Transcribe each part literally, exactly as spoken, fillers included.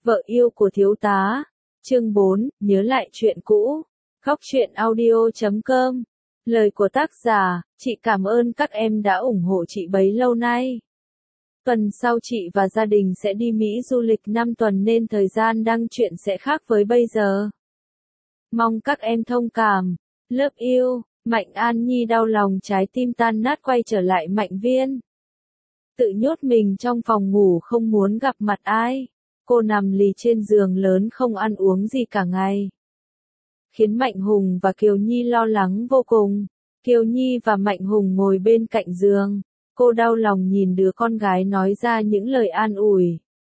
Vợ yêu của thiếu tá. Chương bốn, nhớ lại chuyện cũ. Góc truyện audio chấm com. Lời của tác giả, chị cảm ơn các em đã ủng hộ chị bấy lâu nay. Tuần sau chị và gia đình sẽ đi Mỹ du lịch năm tuần nên thời gian đăng truyện sẽ khác với bây giờ. Mong các em thông cảm. Lớp yêu, Mạnh An Nhi đau lòng trái tim tan nát quay trở lại Mạnh Viên. Tự nhốt mình trong phòng ngủ không muốn gặp mặt ai. Cô nằm lì trên giường lớn không ăn uống gì cả ngày. Khiến Mạnh Hùng và Kiều Nhi lo lắng vô cùng. Kiều Nhi và Mạnh Hùng ngồi bên cạnh giường. Cô đau lòng nhìn đứa con gái nói ra những lời an ủi.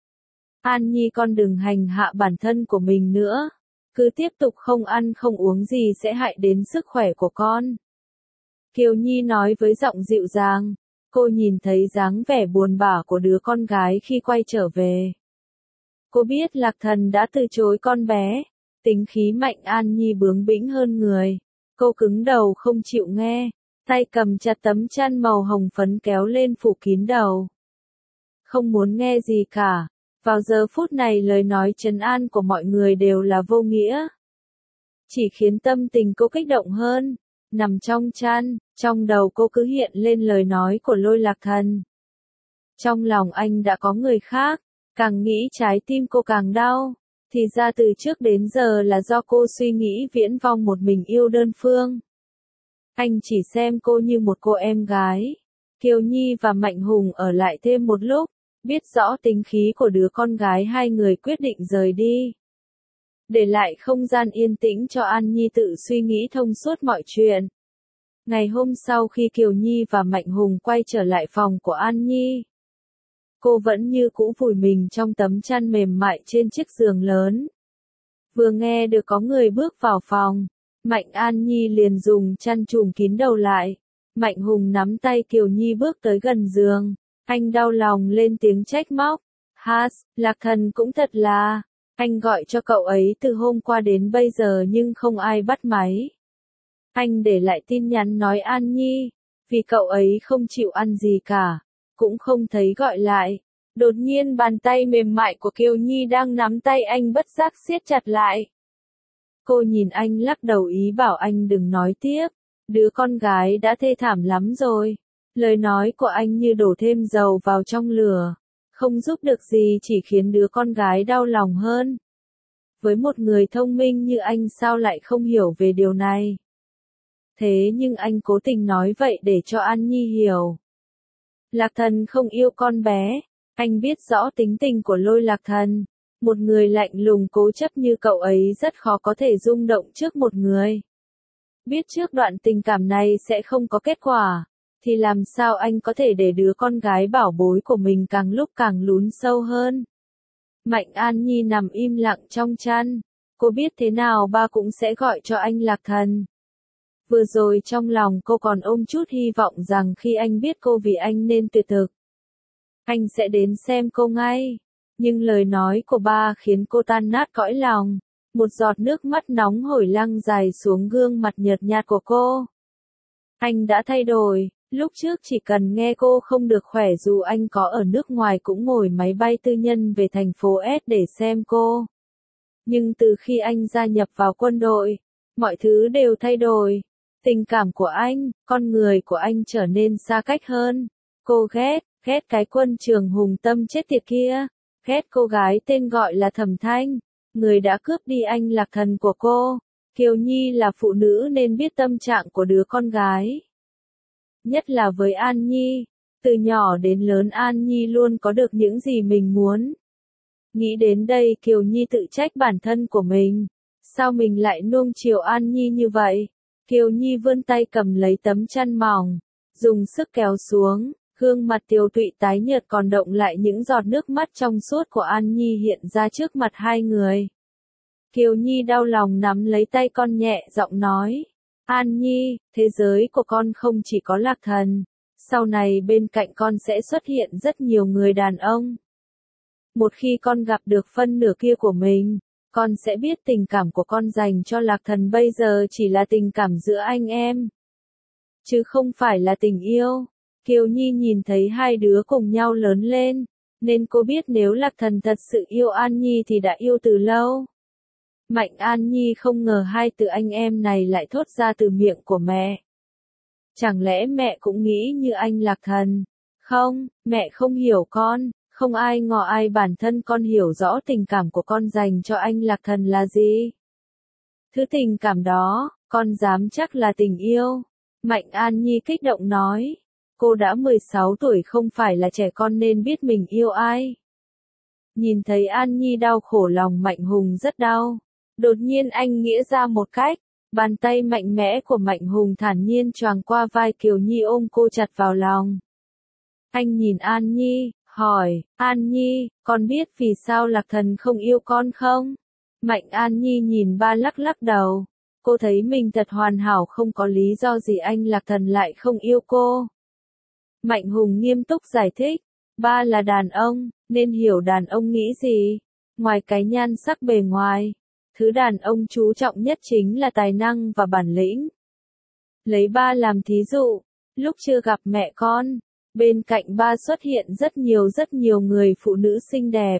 An Nhi con đừng hành hạ bản thân của mình nữa. Cứ tiếp tục không ăn không uống gì sẽ hại đến sức khỏe của con. Kiều Nhi nói với giọng dịu dàng. Cô nhìn thấy dáng vẻ buồn bã của đứa con gái khi quay trở về. Cô biết Lạc Thần đã từ chối con bé. Tính khí Mạnh An Nhi bướng bĩnh hơn người. Cô cứng đầu không chịu nghe. Tay cầm chặt tấm chăn màu hồng phấn kéo lên phủ kín đầu. Không muốn nghe gì cả. Vào giờ phút này lời nói trấn an của mọi người đều là vô nghĩa. Chỉ khiến tâm tình cô kích động hơn. Nằm trong chăn, trong đầu cô cứ hiện lên lời nói của Lôi Lạc Thần. Trong lòng anh đã có người khác. Càng nghĩ trái tim cô càng đau. Thì ra từ trước đến giờ là do cô suy nghĩ viễn vông một mình yêu đơn phương. Anh chỉ xem cô như một cô em gái. Kiều Nhi và Mạnh Hùng ở lại thêm một lúc. Biết rõ tính khí của đứa con gái hai người quyết định rời đi. Để lại không gian yên tĩnh cho An Nhi tự suy nghĩ thông suốt mọi chuyện. Ngày hôm sau khi Kiều Nhi và Mạnh Hùng quay trở lại phòng của An Nhi. Cô vẫn như cũ vùi mình trong tấm chăn mềm mại trên chiếc giường lớn. Vừa nghe được có người bước vào phòng, Mạnh An Nhi liền dùng chăn trùm kín đầu lại. Mạnh Hùng nắm tay Kiều Nhi bước tới gần giường. Anh đau lòng lên tiếng trách móc. Has, Lạc Thần cũng thật là. Anh gọi cho cậu ấy từ hôm qua đến bây giờ nhưng không ai bắt máy. Anh để lại tin nhắn nói An Nhi. Vì cậu ấy không chịu ăn gì cả. Cũng không thấy gọi lại. Đột nhiên bàn tay mềm mại của Kiều Nhi đang nắm tay anh bất giác siết chặt lại. Cô nhìn anh lắc đầu ý bảo anh đừng nói tiếp. Đứa con gái đã thê thảm lắm rồi. Lời nói của anh như đổ thêm dầu vào trong lửa. Không giúp được gì chỉ khiến đứa con gái đau lòng hơn. Với một người thông minh như anh sao lại không hiểu về điều này. Thế nhưng anh cố tình nói vậy để cho An Nhi hiểu. Lạc Thần không yêu con bé. Anh biết rõ tính tình của Lôi Lạc Thần. Một người lạnh lùng cố chấp như cậu ấy rất khó có thể rung động trước một người. Biết trước đoạn tình cảm này sẽ không có kết quả. Thì làm sao anh có thể để đứa con gái bảo bối của mình càng lúc càng lún sâu hơn. Mạnh An Nhi nằm im lặng trong chăn. Cô biết thế nào ba cũng sẽ gọi cho anh Lạc Thần. Vừa rồi trong lòng cô còn ôm chút hy vọng rằng khi anh biết cô vì anh nên tuyệt thực. Anh sẽ đến xem cô ngay. Nhưng lời nói của ba khiến cô tan nát cõi lòng. Một giọt nước mắt nóng hổi lăn dài xuống gương mặt nhợt nhạt của cô. Anh đã thay đổi. Lúc trước chỉ cần nghe cô không được khỏe dù anh có ở nước ngoài cũng ngồi máy bay tư nhân về thành phố S để xem cô. Nhưng từ khi anh gia nhập vào quân đội, mọi thứ đều thay đổi. Tình cảm của anh, con người của anh trở nên xa cách hơn. Cô ghét, ghét cái quân trường hùng tâm chết tiệt kia. Ghét cô gái tên gọi là Thẩm Thanh, người đã cướp đi anh Lạc Thần của cô. Kiều Nhi là phụ nữ nên biết tâm trạng của đứa con gái. Nhất là với An Nhi. Từ nhỏ đến lớn An Nhi luôn có được những gì mình muốn. Nghĩ đến đây Kiều Nhi tự trách bản thân của mình. Sao mình lại nuông chiều An Nhi như vậy? Kiều Nhi vươn tay cầm lấy tấm chăn mỏng. Dùng sức kéo xuống. Gương mặt tiều tụy tái nhợt còn động lại những giọt nước mắt trong suốt của An Nhi hiện ra trước mặt hai người. Kiều Nhi đau lòng nắm lấy tay con nhẹ giọng nói. An Nhi, thế giới của con không chỉ có Lạc Thần. Sau này bên cạnh con sẽ xuất hiện rất nhiều người đàn ông. Một khi con gặp được phân nửa kia của mình, con sẽ biết tình cảm của con dành cho Lạc Thần bây giờ chỉ là tình cảm giữa anh em. Chứ không phải là tình yêu. Kiều Nhi nhìn thấy hai đứa cùng nhau lớn lên. Nên cô biết nếu Lạc Thần thật sự yêu An Nhi thì đã yêu từ lâu. Mạnh An Nhi không ngờ hai từ anh em này lại thốt ra từ miệng của mẹ. Chẳng lẽ mẹ cũng nghĩ như anh Lạc Thần? Không, mẹ không hiểu con, không ai ngỏ ai, bản thân con hiểu rõ tình cảm của con dành cho anh Lạc Thần là gì. Thứ tình cảm đó, con dám chắc là tình yêu. Mạnh An Nhi kích động nói. Cô đã mười sáu tuổi không phải là trẻ con nên biết mình yêu ai. Nhìn thấy An Nhi đau khổ lòng Mạnh Hùng rất đau. Đột nhiên anh nghĩ ra một cách. Bàn tay mạnh mẽ của Mạnh Hùng thản nhiên choàng qua vai Kiều Nhi ôm cô chặt vào lòng. Anh nhìn An Nhi, hỏi, An Nhi, con biết vì sao Lạc Thần không yêu con không? Mạnh An Nhi nhìn ba lắc lắc đầu. Cô thấy mình thật hoàn hảo, không có lý do gì anh Lạc Thần lại không yêu cô. Mạnh Hùng nghiêm túc giải thích, ba là đàn ông, nên hiểu đàn ông nghĩ gì. Ngoài cái nhan sắc bề ngoài, thứ đàn ông chú trọng nhất chính là tài năng và bản lĩnh. Lấy ba làm thí dụ, lúc chưa gặp mẹ con, bên cạnh ba xuất hiện rất nhiều rất nhiều người phụ nữ xinh đẹp.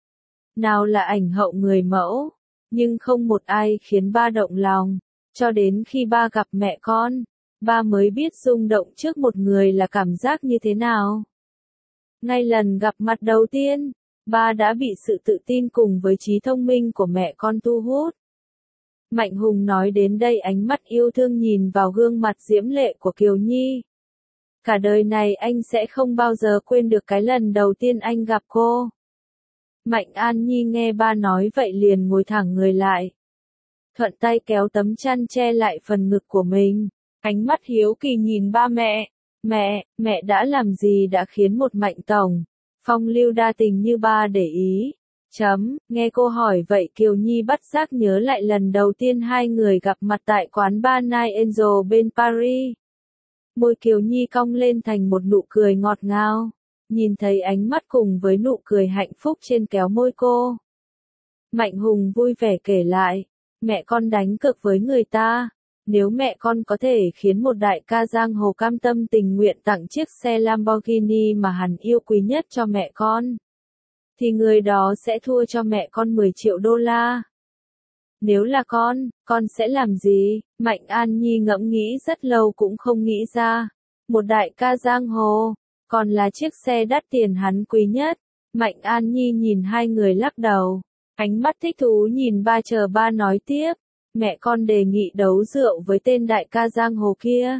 Nào là ảnh hậu người mẫu, nhưng không một ai khiến ba động lòng. Cho đến khi ba gặp mẹ con, ba mới biết rung động trước một người là cảm giác như thế nào. Ngay lần gặp mặt đầu tiên, ba đã bị sự tự tin cùng với trí thông minh của mẹ con thu hút. Mạnh Hùng nói đến đây ánh mắt yêu thương nhìn vào gương mặt diễm lệ của Kiều Nhi. Cả đời này anh sẽ không bao giờ quên được cái lần đầu tiên anh gặp cô. Mạnh An Nhi nghe ba nói vậy liền ngồi thẳng người lại. Thuận tay kéo tấm chăn che lại phần ngực của mình. Ánh mắt hiếu kỳ nhìn ba mẹ. Mẹ, mẹ đã làm gì đã khiến một Mạnh tổng phong lưu đa tình như ba để ý? Chấm, nghe cô hỏi vậy Kiều Nhi bất giác nhớ lại lần đầu tiên hai người gặp mặt tại quán bar Night Angel bên Paris. Môi Kiều Nhi cong lên thành một nụ cười ngọt ngào. Nhìn thấy ánh mắt cùng với nụ cười hạnh phúc trên kéo môi cô. Mạnh Hùng vui vẻ kể lại, mẹ con đánh cược với người ta. Nếu mẹ con có thể khiến một đại ca giang hồ cam tâm tình nguyện tặng chiếc xe Lamborghini mà hắn yêu quý nhất cho mẹ con, thì người đó sẽ thua cho mẹ con mười triệu đô la. Nếu là con, con sẽ làm gì? Mạnh An Nhi ngẫm nghĩ rất lâu cũng không nghĩ ra. Một đại ca giang hồ, còn là chiếc xe đắt tiền hắn quý nhất. Mạnh An Nhi nhìn hai người lắc đầu. Ánh mắt thích thú nhìn ba chờ ba nói tiếp. Mẹ con đề nghị đấu rượu với tên đại ca giang hồ kia.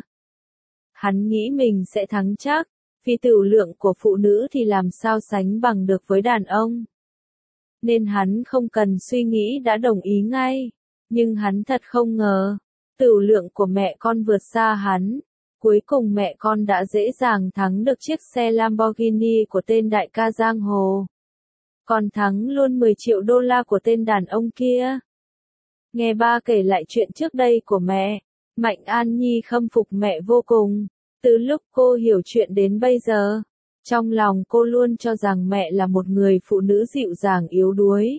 Hắn nghĩ mình sẽ thắng chắc, vì tửu lượng của phụ nữ thì làm sao sánh bằng được với đàn ông. Nên hắn không cần suy nghĩ đã đồng ý ngay. Nhưng hắn thật không ngờ, tửu lượng của mẹ con vượt xa hắn. Cuối cùng mẹ con đã dễ dàng thắng được chiếc xe Lamborghini của tên đại ca giang hồ. Còn thắng luôn mười triệu đô la của tên đàn ông kia. Nghe ba kể lại chuyện trước đây của mẹ, Mạnh An Nhi khâm phục mẹ vô cùng. Từ lúc cô hiểu chuyện đến bây giờ, trong lòng cô luôn cho rằng mẹ là một người phụ nữ dịu dàng yếu đuối.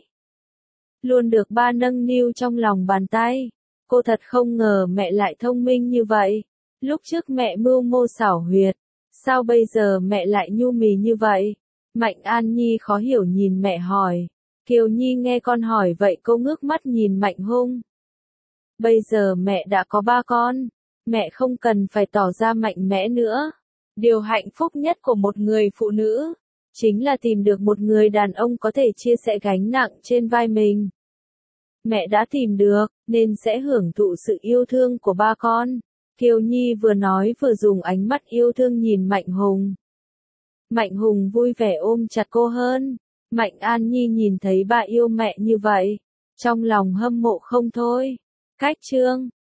Luôn được ba nâng niu trong lòng bàn tay. Cô thật không ngờ mẹ lại thông minh như vậy. Lúc trước mẹ mưu mô xảo huyệt, sao bây giờ mẹ lại nhu mì như vậy? Mạnh An Nhi khó hiểu nhìn mẹ hỏi. Kiều Nhi nghe con hỏi vậy cô ngước mắt nhìn Mạnh Hùng. Bây giờ mẹ đã có ba con, mẹ không cần phải tỏ ra mạnh mẽ nữa. Điều hạnh phúc nhất của một người phụ nữ, chính là tìm được một người đàn ông có thể chia sẻ gánh nặng trên vai mình. Mẹ đã tìm được, nên sẽ hưởng thụ sự yêu thương của ba con. Kiều Nhi vừa nói vừa dùng ánh mắt yêu thương nhìn Mạnh Hùng. Mạnh Hùng vui vẻ ôm chặt cô hơn. Mạnh An Nhi nhìn thấy ba yêu mẹ như vậy, trong lòng hâm mộ không thôi. Cách chương